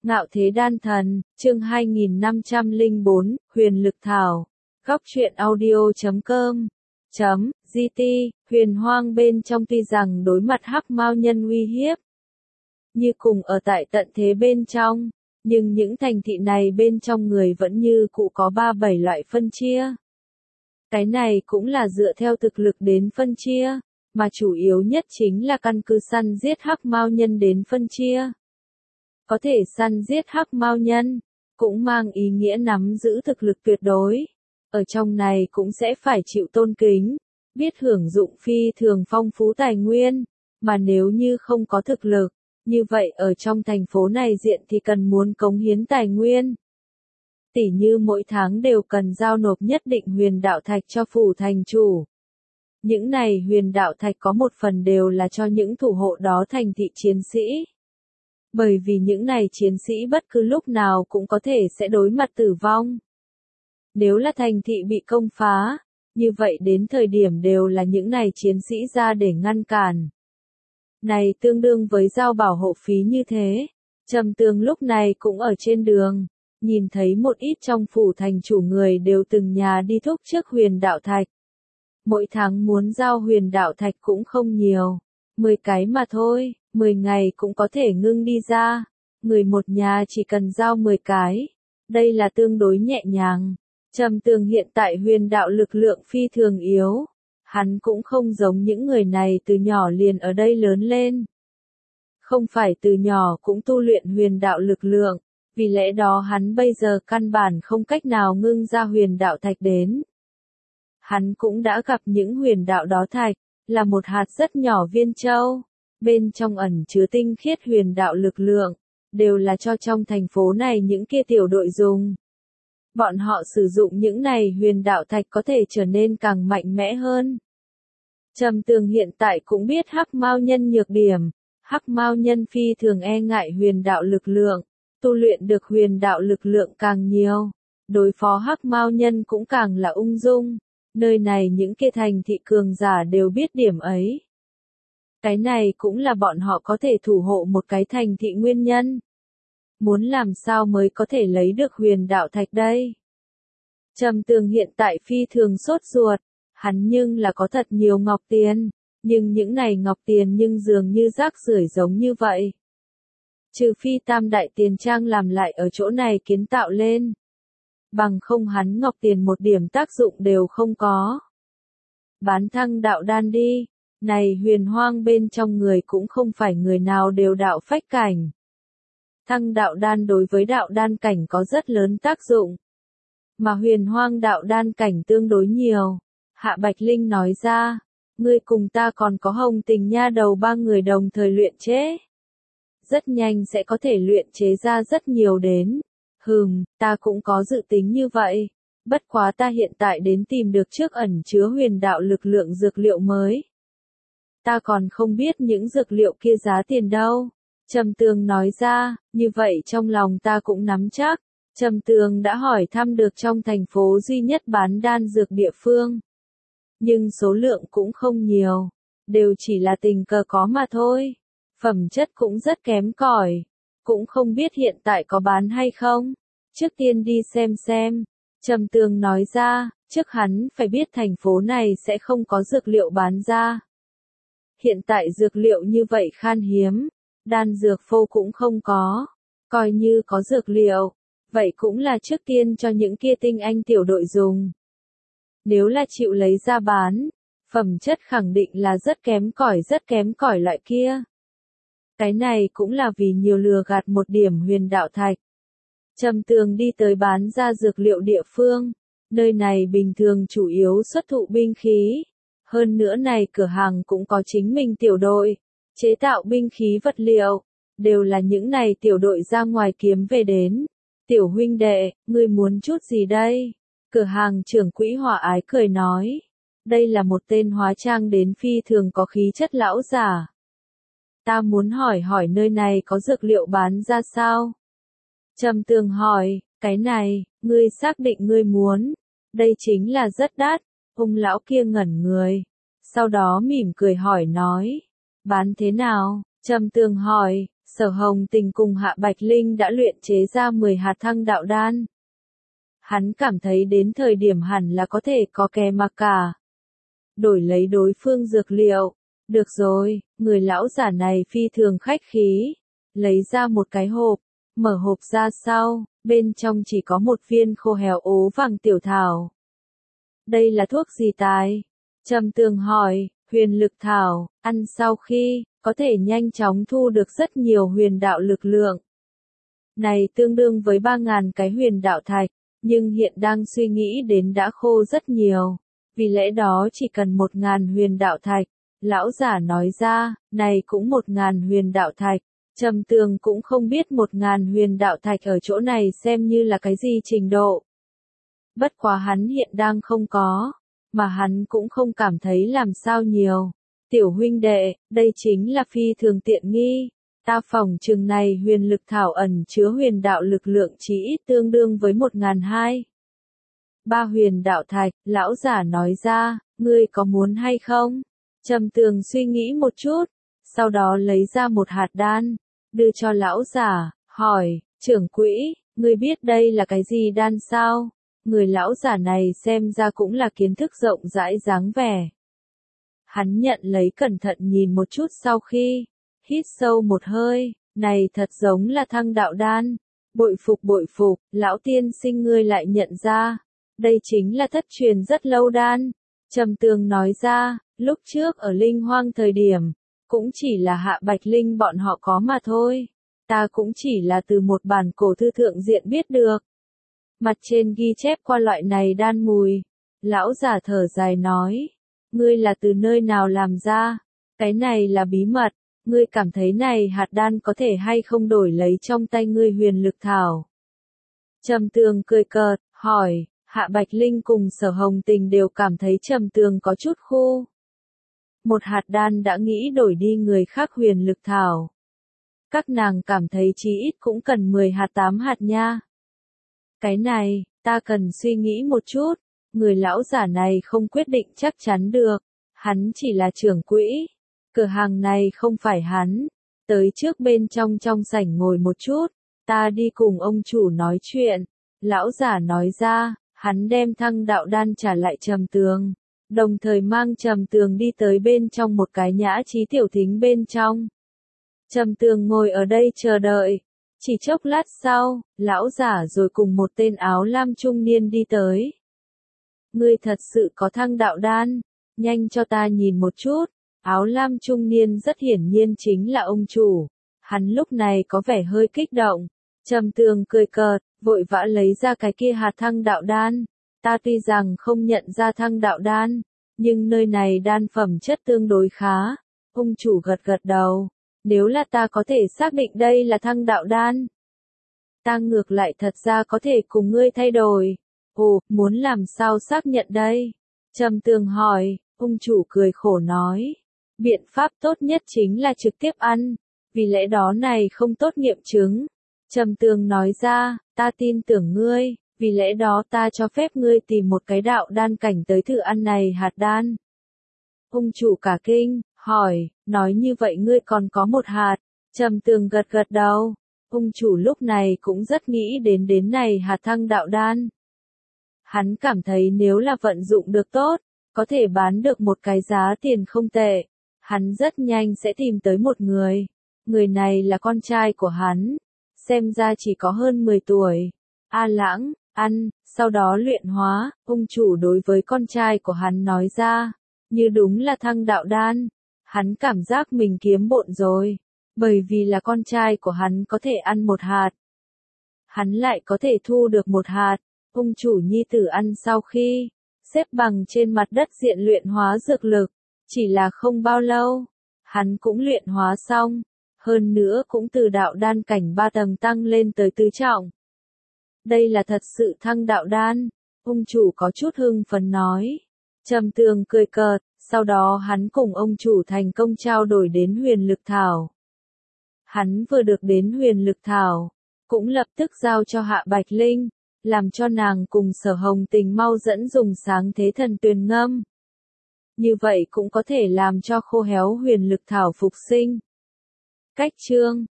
Ngạo Thế Đan Thần, chương 2504, Huyền Lực Thảo. Góc truyện audio.com .gt, huyền hoang bên trong tuy rằng đối mặt hắc mao nhân uy hiếp, như cùng ở tại tận thế bên trong, nhưng những thành thị này bên trong người vẫn như cũ có 3-7 loại phân chia. Cái này cũng là dựa theo thực lực đến phân chia, mà chủ yếu nhất chính là căn cứ săn giết hắc mao nhân đến phân chia. Có thể săn giết hắc mao nhân, cũng mang ý nghĩa nắm giữ thực lực tuyệt đối. Ở trong này cũng sẽ phải chịu tôn kính, biết hưởng dụng phi thường phong phú tài nguyên, mà nếu như không có thực lực, như vậy ở trong thành phố này diện thì cần muốn cống hiến tài nguyên. Tỉ như mỗi tháng đều cần giao nộp nhất định huyền đạo thạch cho phủ thành chủ. Những này huyền đạo thạch có một phần đều là cho những thủ hộ đó thành thị chiến sĩ. Bởi vì những này chiến sĩ bất cứ lúc nào cũng có thể sẽ đối mặt tử vong. Nếu là thành thị bị công phá, như vậy đến thời điểm đều là những này chiến sĩ ra để ngăn cản. Này tương đương với giao bảo hộ phí như thế. Trầm Tường lúc này cũng ở trên đường, nhìn thấy một ít trong phủ thành chủ người đều từng nhà đi thúc trước huyền đạo thạch. Mỗi tháng muốn giao huyền đạo thạch cũng không nhiều, 10 cái mà thôi, 10 ngày cũng có thể ngưng đi ra. Người một nhà chỉ cần giao 10 cái, đây là tương đối nhẹ nhàng. Trầm Tường hiện tại huyền đạo lực lượng phi thường yếu, hắn cũng không giống những người này từ nhỏ liền ở đây lớn lên. Không phải từ nhỏ cũng tu luyện huyền đạo lực lượng, vì lẽ đó hắn bây giờ căn bản không cách nào ngưng ra huyền đạo thạch đến. Hắn cũng đã gặp những huyền đạo đó thạch, là một hạt rất nhỏ viên châu, bên trong ẩn chứa tinh khiết huyền đạo lực lượng, đều là cho trong thành phố này những kia tiểu đội dùng. Bọn họ sử dụng những này huyền đạo thạch có thể trở nên càng mạnh mẽ hơn. Trầm Tường hiện tại cũng biết hắc mao nhân nhược điểm, hắc mao nhân phi thường e ngại huyền đạo lực lượng, tu luyện được huyền đạo lực lượng càng nhiều, đối phó hắc mao nhân cũng càng là ung dung. Nơi này những kia thành thị cường giả đều biết điểm ấy. Cái này cũng là bọn họ có thể thủ hộ một cái thành thị nguyên nhân. Muốn làm sao mới có thể lấy được huyền đạo thạch đây? Trầm Tường hiện tại phi thường sốt ruột, hắn nhưng là có thật nhiều ngọc tiền, nhưng những này ngọc tiền nhưng dường như rác rưởi giống như vậy. Trừ phi tam đại tiền trang làm lại ở chỗ này kiến tạo lên. Bằng không hắn ngọc tiền một điểm tác dụng đều không có. Bán thăng đạo đan đi, này huyền hoang bên trong người cũng không phải người nào đều đạo phách cảnh. Thăng đạo đan đối với đạo đan cảnh có rất lớn tác dụng. Mà huyền hoang đạo đan cảnh tương đối nhiều. Hạ Bạch Linh nói ra, ngươi cùng ta còn có Hồng Tình nha đầu 3 người đồng thời luyện chế. Rất nhanh sẽ có thể luyện chế ra rất nhiều đến. Ta cũng có dự tính như vậy. Bất quá ta hiện tại đến tìm được trước ẩn chứa huyền đạo lực lượng dược liệu mới. Ta còn không biết những dược liệu kia giá tiền đâu. Trầm Tường nói ra, như vậy trong lòng ta cũng nắm chắc. Trầm Tường đã hỏi thăm được trong thành phố duy nhất bán đan dược địa phương. Nhưng số lượng cũng không nhiều, đều chỉ là tình cờ có mà thôi. Phẩm chất cũng rất kém cỏi, cũng không biết hiện tại có bán hay không. Trước tiên đi xem. Trầm Tường nói ra, trước hắn phải biết thành phố này sẽ không có dược liệu bán ra. Hiện tại dược liệu như vậy khan hiếm, đan dược phô cũng không có. Coi như có dược liệu, vậy cũng là trước tiên cho những kia tinh anh tiểu đội dùng. Nếu là chịu lấy ra bán, phẩm chất khẳng định là rất kém cỏi loại kia. Cái này cũng là vì nhiều lừa gạt một điểm huyền đạo thạch. Trầm Tường đi tới bán ra dược liệu địa phương, nơi này bình thường chủ yếu xuất thụ binh khí. Hơn nữa này cửa hàng cũng có chính mình tiểu đội, chế tạo binh khí vật liệu, đều là những này tiểu đội ra ngoài kiếm về đến. Tiểu huynh đệ, ngươi muốn chút gì đây? Cửa hàng trưởng quỹ hòa ái cười nói. Đây là một tên hóa trang đến phi thường có khí chất lão giả. Ta muốn hỏi nơi này có dược liệu bán ra sao? Trầm Tường hỏi, cái này, ngươi xác định ngươi muốn? Đây chính là rất đắt. Ông lão kia ngẩn người. Sau đó mỉm cười hỏi nói. Bán thế nào? Trầm Tường hỏi, Sở Hồng Tình cùng Hạ Bạch Linh đã luyện chế ra 10 hạt thăng đạo đan. Hắn cảm thấy đến thời điểm hẳn là có thể có kè mà cả. Đổi lấy đối phương dược liệu. Được rồi, người lão giả này phi thường khách khí. Lấy ra một cái hộp, mở hộp ra sau, bên trong chỉ có một viên khô héo ố vàng tiểu thảo. Đây là thuốc gì tài? Trầm Tường hỏi. Huyền lực thảo, ăn sau khi, có thể nhanh chóng thu được rất nhiều huyền đạo lực lượng. Này tương đương với 3.000 cái huyền đạo thạch, nhưng hiện đang suy nghĩ đến đã khô rất nhiều. Vì lẽ đó chỉ cần 1.000 huyền đạo thạch. Lão giả nói ra, này cũng 1.000 huyền đạo thạch. Trầm Tường cũng không biết 1.000 huyền đạo thạch ở chỗ này xem như là cái gì trình độ. Bất quá hắn hiện đang không có, mà hắn cũng không cảm thấy làm sao nhiều. Tiểu huynh đệ, đây chính là phi thường tiện nghi. Ta phỏng chừng này huyền lực thảo ẩn chứa huyền đạo lực lượng chỉ ít tương đương với 1.200. 3 huyền đạo thạch, lão giả nói ra, ngươi có muốn hay không? Trầm Tường suy nghĩ một chút, sau đó lấy ra một hạt đan, đưa cho lão giả, hỏi, trưởng quỹ, ngươi biết đây là cái gì đan sao? Người lão giả này xem ra cũng là kiến thức rộng rãi dáng vẻ. Hắn nhận lấy cẩn thận nhìn một chút sau khi, hít sâu một hơi, này thật giống là thăng đạo đan. Bội phục, lão tiên sinh ngươi lại nhận ra. Đây chính là thất truyền rất lâu đan. Trầm Tường nói ra, lúc trước ở Linh Hoang thời điểm, cũng chỉ là Hạ Bạch Linh bọn họ có mà thôi. Ta cũng chỉ là từ một bản cổ thư thượng diện biết được. Mặt trên ghi chép qua loại này đan mùi. Lão giả thở dài nói, ngươi là từ nơi nào làm ra? Cái này là bí mật, ngươi cảm thấy này hạt đan có thể hay không đổi lấy trong tay ngươi huyền lực thảo? Trầm Tường cười cợt, hỏi, Hạ Bạch Linh cùng Sở Hồng Tình đều cảm thấy Trầm Tường có chút khu. Một hạt đan đã nghĩ đổi đi người khác huyền lực thảo. Các nàng cảm thấy chí ít cũng cần 10 hạt 8 hạt nha. Cái này, ta cần suy nghĩ một chút. Người lão giả này không quyết định chắc chắn được. Hắn chỉ là trưởng quỹ. Cửa hàng này không phải hắn. Tới trước bên trong sảnh ngồi một chút. Ta đi cùng ông chủ nói chuyện. Lão giả nói ra, hắn đem thăng đạo đan trả lại Trầm Tường. Đồng thời mang Trầm Tường đi tới bên trong một cái nhã trí tiểu thính bên trong. Trầm Tường ngồi ở đây chờ đợi. Chỉ chốc lát sau, lão giả rồi cùng một tên áo lam trung niên đi tới. Ngươi thật sự có thăng đạo đan, nhanh cho ta nhìn một chút. Áo lam trung niên rất hiển nhiên chính là ông chủ. Hắn lúc này có vẻ hơi kích động. Trầm Tường cười cợt, vội vã lấy ra cái kia hạt thăng đạo đan. Ta tuy rằng không nhận ra thăng đạo đan, nhưng nơi này đan phẩm chất tương đối khá. Ông chủ gật gật đầu. Nếu là ta có thể xác định đây là thăng đạo đan, ta ngược lại thật ra có thể cùng ngươi thay đổi. Ồ, muốn làm sao xác nhận đây? Trầm Tường hỏi, ông chủ cười khổ nói. Biện pháp tốt nhất chính là trực tiếp ăn, vì lẽ đó này không tốt nghiệm chứng. Trầm Tường nói ra, ta tin tưởng ngươi, vì lẽ đó ta cho phép ngươi tìm một cái đạo đan cảnh tới thử ăn này hạt đan. Ông chủ cả kinh, hỏi, nói như vậy ngươi còn có một hạt. Trầm Tường gật gật đầu. Ông chủ lúc này cũng rất nghĩ đến này hạt thăng đạo đan. Hắn cảm thấy nếu là vận dụng được tốt, có thể bán được một cái giá tiền không tệ. Hắn rất nhanh sẽ tìm tới một người. Người này là con trai của hắn. Xem ra chỉ có hơn 10 tuổi. A Lãng, ăn, sau đó luyện hóa. Ông chủ đối với con trai của hắn nói ra. Như đúng là thăng đạo đan. Hắn cảm giác mình kiếm bộn rồi. Bởi vì là con trai của hắn có thể ăn một hạt. Hắn lại có thể thu được một hạt. Ông chủ nhi tử ăn sau khi xếp bằng trên mặt đất diện luyện hóa dược lực. Chỉ là không bao lâu, hắn cũng luyện hóa xong. Hơn nữa cũng từ đạo đan cảnh 3 tầng tăng lên tới tứ trọng. Đây là thật sự thăng đạo đan. Ông chủ có chút hưng phấn nói. Trầm Tường cười cợt, sau đó hắn cùng ông chủ thành công trao đổi đến huyền lực thảo. Hắn vừa được đến huyền lực thảo, cũng lập tức giao cho Hạ Bạch Linh, làm cho nàng cùng Sở Hồng Tình mau dẫn dùng sáng thế thần tuyền ngâm. Như vậy cũng có thể làm cho khô héo huyền lực thảo phục sinh. Cách chương